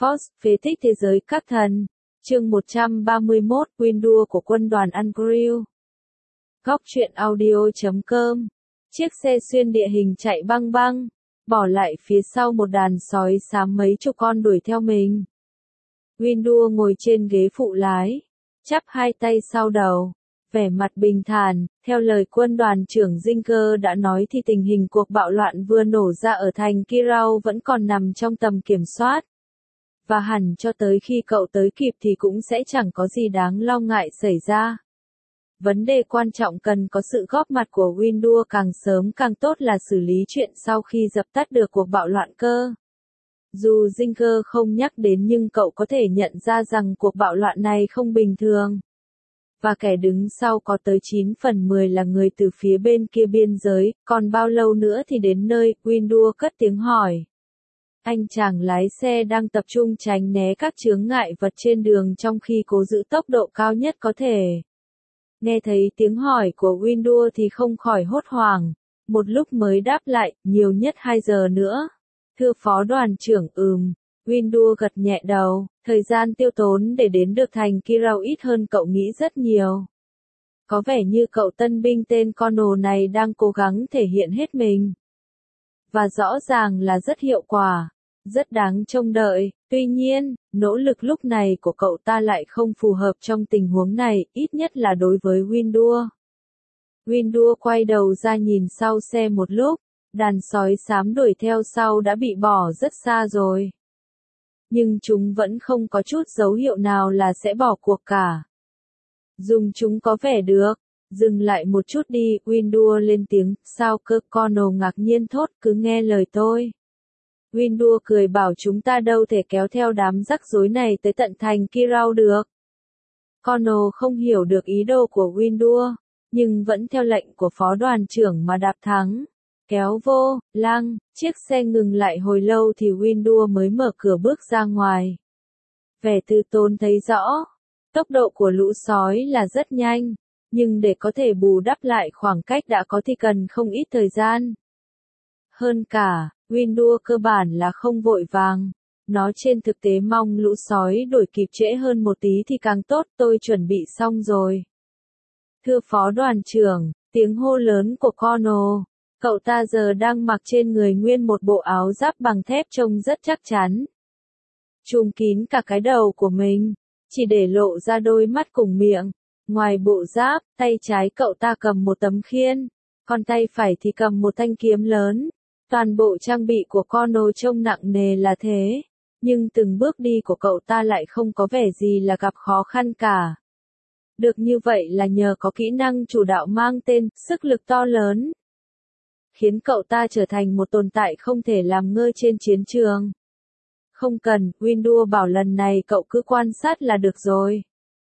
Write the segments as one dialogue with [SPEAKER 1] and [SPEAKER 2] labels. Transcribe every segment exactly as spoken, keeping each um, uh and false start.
[SPEAKER 1] Force, phế tích thế giới các thần. Chương một trăm ba mươi mốt, Win đua của quân đoàn Ungrill. Góc truyện audio chấm com. Chiếc xe xuyên địa hình chạy băng băng, bỏ lại phía sau một đàn sói xám mấy chục con đuổi theo mình. Win đua ngồi trên ghế phụ lái, chắp hai tay sau đầu, vẻ mặt bình thản. Theo lời quân đoàn trưởng Zinker đã nói thì tình hình cuộc bạo loạn vừa nổ ra ở thành Kirau vẫn còn nằm trong tầm kiểm soát. Và hẳn cho tới khi cậu tới kịp thì cũng sẽ chẳng có gì đáng lo ngại xảy ra. Vấn đề quan trọng cần có sự góp mặt của Win đua càng sớm càng tốt là xử lý chuyện sau khi dập tắt được cuộc bạo loạn cơ. Dù Zinker không nhắc đến nhưng cậu có thể nhận ra rằng cuộc bạo loạn này không bình thường. Và kẻ đứng sau có tới chín phần mười là người từ phía bên kia biên giới, còn bao lâu nữa thì đến nơi, Win đua cất tiếng hỏi. Anh chàng lái xe đang tập trung tránh né các chướng ngại vật trên đường trong khi cố giữ tốc độ cao nhất có thể. Nghe thấy tiếng hỏi của Win đua thì không khỏi hốt hoảng, một lúc mới đáp lại, nhiều nhất hai giờ nữa. Thưa phó đoàn trưởng, ừm. Win đua gật nhẹ đầu, thời gian tiêu tốn để đến được thành Kirau ít hơn cậu nghĩ rất nhiều. Có vẻ như cậu tân binh tên Connell này đang cố gắng thể hiện hết mình. Và rõ ràng là rất hiệu quả, rất đáng trông đợi. Tuy nhiên, nỗ lực lúc này của cậu ta lại không phù hợp trong tình huống này, ít nhất là đối với Win đua. Win đua quay đầu ra nhìn sau xe một lúc, đàn sói xám đuổi theo sau đã bị bỏ rất xa rồi. Nhưng chúng vẫn không có chút dấu hiệu nào là sẽ bỏ cuộc cả. Dùng chúng có vẻ được. Dừng lại một chút đi, Win đua lên tiếng, sao cơ? Connell ngạc nhiên thốt, cứ nghe lời tôi. Win đua cười bảo chúng ta đâu thể kéo theo đám rắc rối này tới tận thành Kirau được. Connell không hiểu được ý đồ của Win đua, nhưng vẫn theo lệnh của phó đoàn trưởng mà đạp thắng. Kéo vô, lăng, chiếc xe ngừng lại hồi lâu thì Win đua mới mở cửa bước ra ngoài. Vẻ từ tốn thấy rõ, tốc độ của lũ sói là rất nhanh, nhưng để có thể bù đắp lại khoảng cách đã có thì cần không ít thời gian. Hơn cả, Win đua cơ bản là không vội vàng, nó trên thực tế mong lũ sói đuổi kịp trễ hơn một tí thì càng tốt, tôi chuẩn bị xong rồi. Thưa phó đoàn trưởng, tiếng hô lớn của Connell. Cậu ta giờ đang mặc trên người nguyên một bộ áo giáp bằng thép trông rất chắc chắn. Trùm kín cả cái đầu của mình, chỉ để lộ ra đôi mắt cùng miệng. Ngoài bộ giáp, tay trái cậu ta cầm một tấm khiên, còn tay phải thì cầm một thanh kiếm lớn. Toàn bộ trang bị của Connell trông nặng nề là thế, nhưng từng bước đi của cậu ta lại không có vẻ gì là gặp khó khăn cả. Được như vậy là nhờ có kỹ năng chủ đạo mang tên, sức lực to lớn, khiến cậu ta trở thành một tồn tại không thể làm ngơ trên chiến trường. Không cần, Win đua bảo lần này cậu cứ quan sát là được rồi.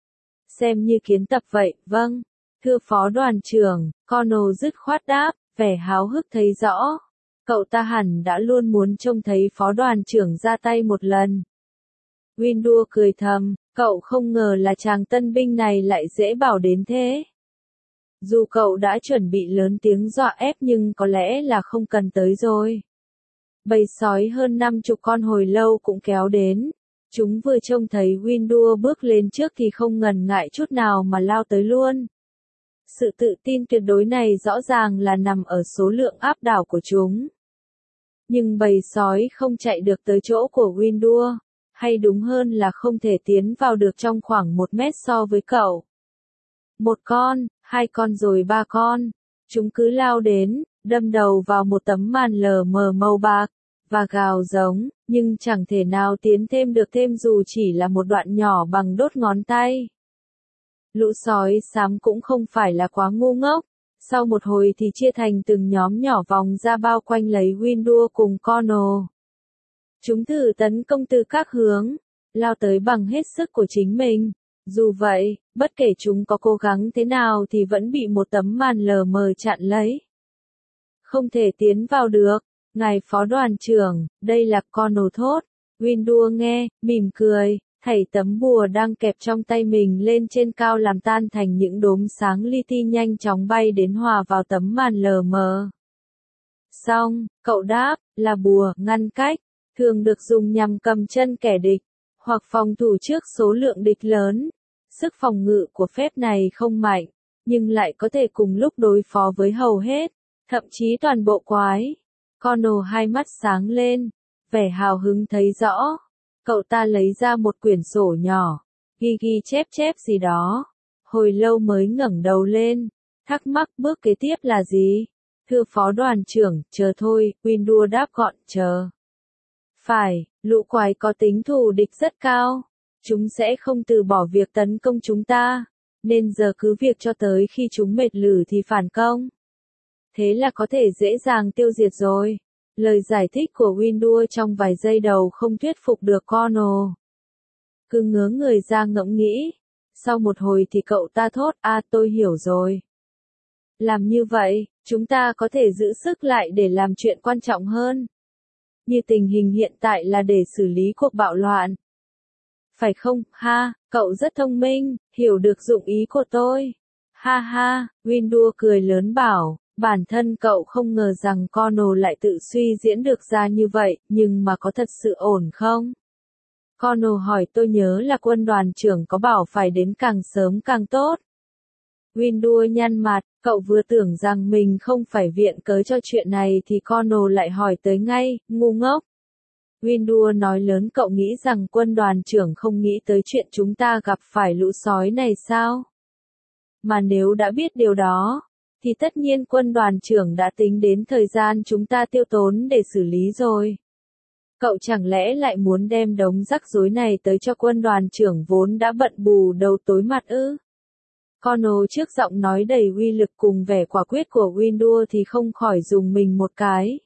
[SPEAKER 1] Xem như kiến tập vậy, vâng. Thưa phó đoàn trưởng, Connell dứt khoát đáp, vẻ háo hức thấy rõ. Cậu ta hẳn đã luôn muốn trông thấy phó đoàn trưởng ra tay một lần. Win đua cười thầm, cậu không ngờ là chàng tân binh này lại dễ bảo đến thế. Dù cậu đã chuẩn bị lớn tiếng dọa ép nhưng có lẽ là không cần tới rồi. Bầy sói hơn năm chục con hồi lâu cũng kéo đến. Chúng vừa trông thấy Win đua bước lên trước thì không ngần ngại chút nào mà lao tới luôn. Sự tự tin tuyệt đối này rõ ràng là nằm ở số lượng áp đảo của chúng. Nhưng bầy sói không chạy được tới chỗ của Win đua, hay đúng hơn là không thể tiến vào được trong khoảng một mét so với cậu. Một con, hai con rồi ba con, chúng cứ lao đến, đâm đầu vào một tấm màn lờ mờ màu bạc, và gào giống, nhưng chẳng thể nào tiến thêm được thêm dù chỉ là một đoạn nhỏ bằng đốt ngón tay. Lũ sói xám cũng không phải là quá ngu ngốc, sau một hồi thì chia thành từng nhóm nhỏ vòng ra bao quanh lấy Win đua cùng Connell. Chúng thử tấn công từ các hướng, lao tới bằng hết sức của chính mình. Dù vậy, bất kể chúng có cố gắng thế nào thì vẫn bị một tấm màn lờ mờ chặn lấy. Không thể tiến vào được, ngài phó đoàn trưởng, đây là Connell thốt. Win đua nghe, mỉm cười, thảy tấm bùa đang kẹp trong tay mình lên trên cao làm tan thành những đốm sáng li ti nhanh chóng bay đến hòa vào tấm màn lờ mờ. Xong, cậu đáp, là bùa, ngăn cách. thường được dùng nhằm cầm chân kẻ địch, hoặc phòng thủ trước số lượng địch lớn. Sức phòng ngự của phép này không mạnh, nhưng lại có thể cùng lúc đối phó với hầu hết, thậm chí toàn bộ quái. Connor hai mắt sáng lên, vẻ hào hứng thấy rõ. Cậu ta lấy ra một quyển sổ nhỏ, ghi ghi chép chép gì đó. Hồi lâu mới ngẩng đầu lên, thắc mắc bước kế tiếp là gì? Thưa phó đoàn trưởng, chờ thôi, Windu đáp gọn, chờ. Phải, lũ quái có tính thù địch rất cao. Chúng sẽ không từ bỏ việc tấn công chúng ta, nên giờ cứ việc cho tới khi chúng mệt lử thì phản công. Thế là có thể dễ dàng tiêu diệt rồi. Lời giải thích của Windu trong vài giây đầu không thuyết phục được Connor. Cứ ngớ người ra ngẫm nghĩ. Sau một hồi thì cậu ta thốt, à tôi hiểu rồi. Làm như vậy, chúng ta có thể giữ sức lại để làm chuyện quan trọng hơn. Như tình hình hiện tại là để xử lý cuộc bạo loạn. Phải không, ha, cậu rất thông minh, hiểu được dụng ý của tôi. Ha ha, Windu cười lớn bảo, bản thân cậu không ngờ rằng Connor lại tự suy diễn được ra như vậy, nhưng mà có thật sự ổn không? Connor hỏi tôi nhớ là quân đoàn trưởng có bảo phải đến càng sớm càng tốt. Windu nhăn mặt, cậu vừa tưởng rằng mình không phải viện cớ cho chuyện này thì Connor lại hỏi tới ngay, ngu ngốc. Windu nói lớn, cậu nghĩ rằng quân đoàn trưởng không nghĩ tới chuyện chúng ta gặp phải lũ sói này sao? Mà nếu đã biết điều đó, thì tất nhiên quân đoàn trưởng đã tính đến thời gian chúng ta tiêu tốn để xử lý rồi. Cậu chẳng lẽ lại muốn đem đống rắc rối này tới cho quân đoàn trưởng vốn đã bận bù đầu tối mặt ư? Connor trước giọng nói đầy uy lực cùng vẻ quả quyết của Windu thì không khỏi dùng mình một cái.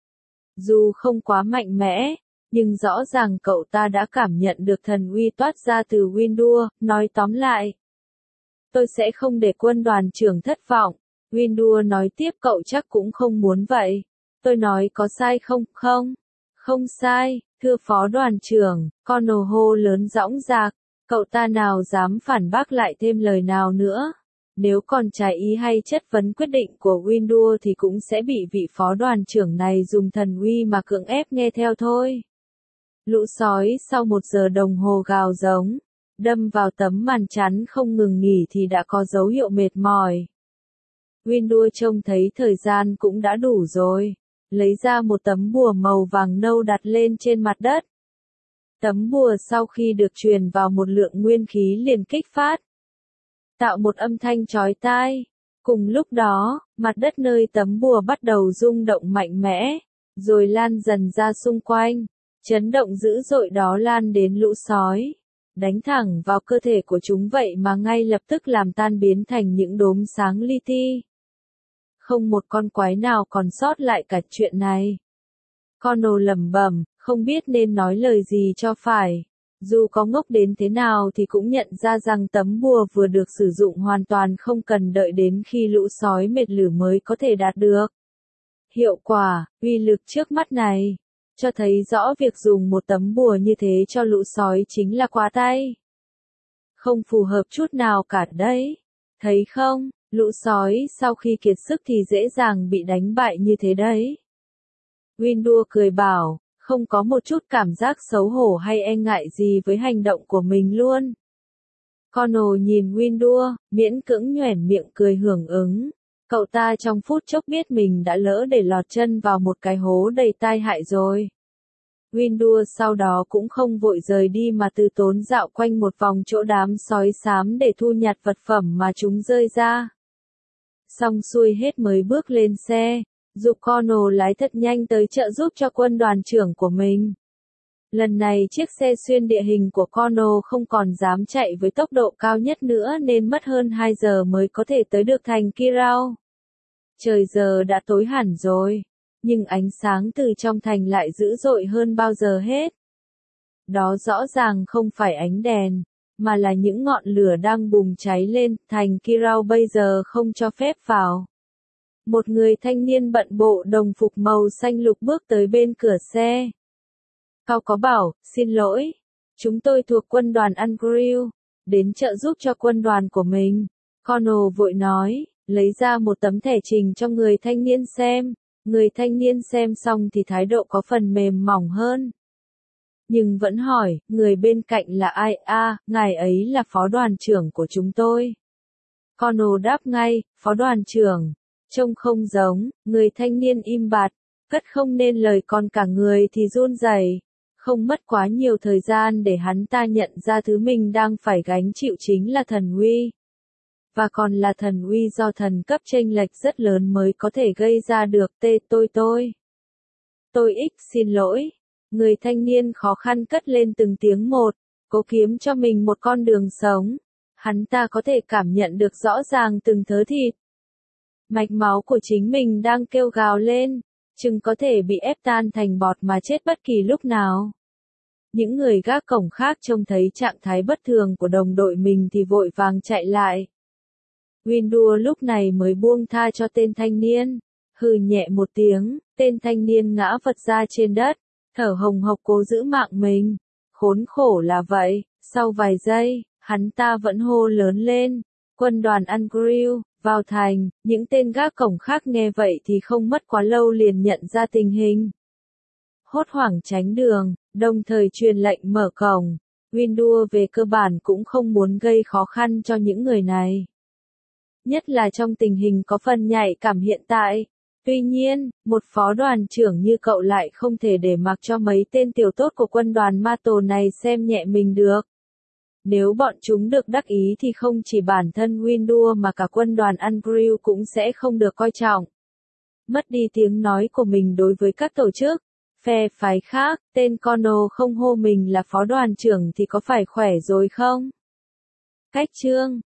[SPEAKER 1] Dù không quá mạnh mẽ, nhưng rõ ràng cậu ta đã cảm nhận được thần uy toát ra từ Windu, nói tóm lại. Tôi sẽ không để quân đoàn trưởng thất vọng. Windu nói tiếp, cậu chắc cũng không muốn vậy. Tôi nói có sai không? Không. Không sai, thưa phó đoàn trưởng, Connor hô lớn dõng dạc. Cậu ta nào dám phản bác lại thêm lời nào nữa. Nếu còn trái ý hay chất vấn quyết định của Windu thì cũng sẽ bị vị phó đoàn trưởng này dùng thần uy mà cưỡng ép nghe theo thôi. Lũ sói sau một giờ đồng hồ gào giống, đâm vào tấm màn chắn không ngừng nghỉ thì đã có dấu hiệu mệt mỏi. Windu trông thấy thời gian cũng đã đủ rồi, lấy ra một tấm bùa màu vàng nâu đặt lên trên mặt đất. Tấm bùa sau khi được truyền vào một lượng nguyên khí liền kích phát, tạo một âm thanh chói tai. Cùng lúc đó, mặt đất nơi tấm bùa bắt đầu rung động mạnh mẽ, rồi lan dần ra xung quanh. Chấn động dữ dội đó lan đến lũ sói, đánh thẳng vào cơ thể của chúng vậy mà ngay lập tức làm tan biến thành những đốm sáng li ti. Không một con quái nào còn sót lại cả chuyện này. Connor lẩm bẩm, không biết nên nói lời gì cho phải. Dù có ngốc đến thế nào thì cũng nhận ra rằng tấm bùa vừa được sử dụng hoàn toàn không cần đợi đến khi lũ sói mệt lử mới có thể đạt được. Hiệu quả, uy lực trước mắt này, cho thấy rõ việc dùng một tấm bùa như thế cho lũ sói chính là quá tay. Không phù hợp chút nào cả đấy. Thấy không, lũ sói sau khi kiệt sức thì dễ dàng bị đánh bại như thế đấy. Windu cười bảo, không có một chút cảm giác xấu hổ hay e ngại gì với hành động của mình luôn. Connor nhìn Windu, miễn cưỡng nhoẻn miệng cười hưởng ứng. Cậu ta trong phút chốc biết mình đã lỡ để lọt chân vào một cái hố đầy tai hại rồi. Windu sau đó cũng không vội rời đi mà từ tốn dạo quanh một vòng chỗ đám sói xám để thu nhặt vật phẩm mà chúng rơi ra. Xong xuôi hết mới bước lên xe, giúp Connor lái thật nhanh tới trợ giúp cho quân đoàn trưởng của mình. Lần này chiếc xe xuyên địa hình của Connor không còn dám chạy với tốc độ cao nhất nữa nên mất hơn hai giờ mới có thể tới được thành Kirau. Trời giờ đã tối hẳn rồi, nhưng ánh sáng từ trong thành lại dữ dội hơn bao giờ hết. Đó rõ ràng không phải ánh đèn, mà là những ngọn lửa đang bùng cháy lên, thành Kirau bây giờ không cho phép vào. Một người thanh niên bận bộ đồng phục màu xanh lục bước tới bên cửa xe. Cao có bảo, xin lỗi, chúng tôi thuộc quân đoàn Ungryl, đến trợ giúp cho quân đoàn của mình. Connor vội nói, lấy ra một tấm thẻ trình cho người thanh niên xem. Người thanh niên xem xong thì thái độ có phần mềm mỏng hơn. nhưng vẫn hỏi, người bên cạnh là ai? A, à, ngài ấy là phó đoàn trưởng của chúng tôi. Connor đáp ngay, phó đoàn trưởng, trông không giống, người thanh niên im bặt, cất không nên lời còn cả người thì run rẩy. Không mất quá nhiều thời gian để hắn ta nhận ra thứ mình đang phải gánh chịu chính là thần uy. Và còn là thần uy do thần cấp chênh lệch rất lớn mới có thể gây ra được. Tê tôi tôi. Tôi ích xin lỗi. Người thanh niên khó khăn cất lên từng tiếng một, cố kiếm cho mình một con đường sống. Hắn ta có thể cảm nhận được rõ ràng từng thớ thịt. Mạch máu của chính mình đang kêu gào lên, chừng có thể bị ép tan thành bọt mà chết bất kỳ lúc nào. Những người gác cổng khác trông thấy trạng thái bất thường của đồng đội mình thì vội vàng chạy lại. Windu lúc này mới buông tha cho tên thanh niên, hừ nhẹ một tiếng, tên thanh niên ngã vật ra trên đất, thở hồng hộc cố giữ mạng mình. Khốn khổ là vậy, sau vài giây, hắn ta vẫn hô lớn lên, quân đoàn Ungryl, vào thành. Những tên gác cổng khác nghe vậy thì không mất quá lâu liền nhận ra tình hình. Hốt hoảng tránh đường, đồng thời truyền lệnh mở cổng. Windu về cơ bản cũng không muốn gây khó khăn cho những người này. Nhất là trong tình hình có phần nhạy cảm hiện tại. Tuy nhiên, một phó đoàn trưởng như cậu lại không thể để mặc cho mấy tên tiểu tốt của quân đoàn ma tổ này xem nhẹ mình được. Nếu bọn chúng được đắc ý thì không chỉ bản thân Windu mà cả quân đoàn Ungryl cũng sẽ không được coi trọng. Mất đi tiếng nói của mình đối với các tổ chức, phe phái khác, tên Connor không hô mình là phó đoàn trưởng thì có phải khỏe rồi không? Cách chương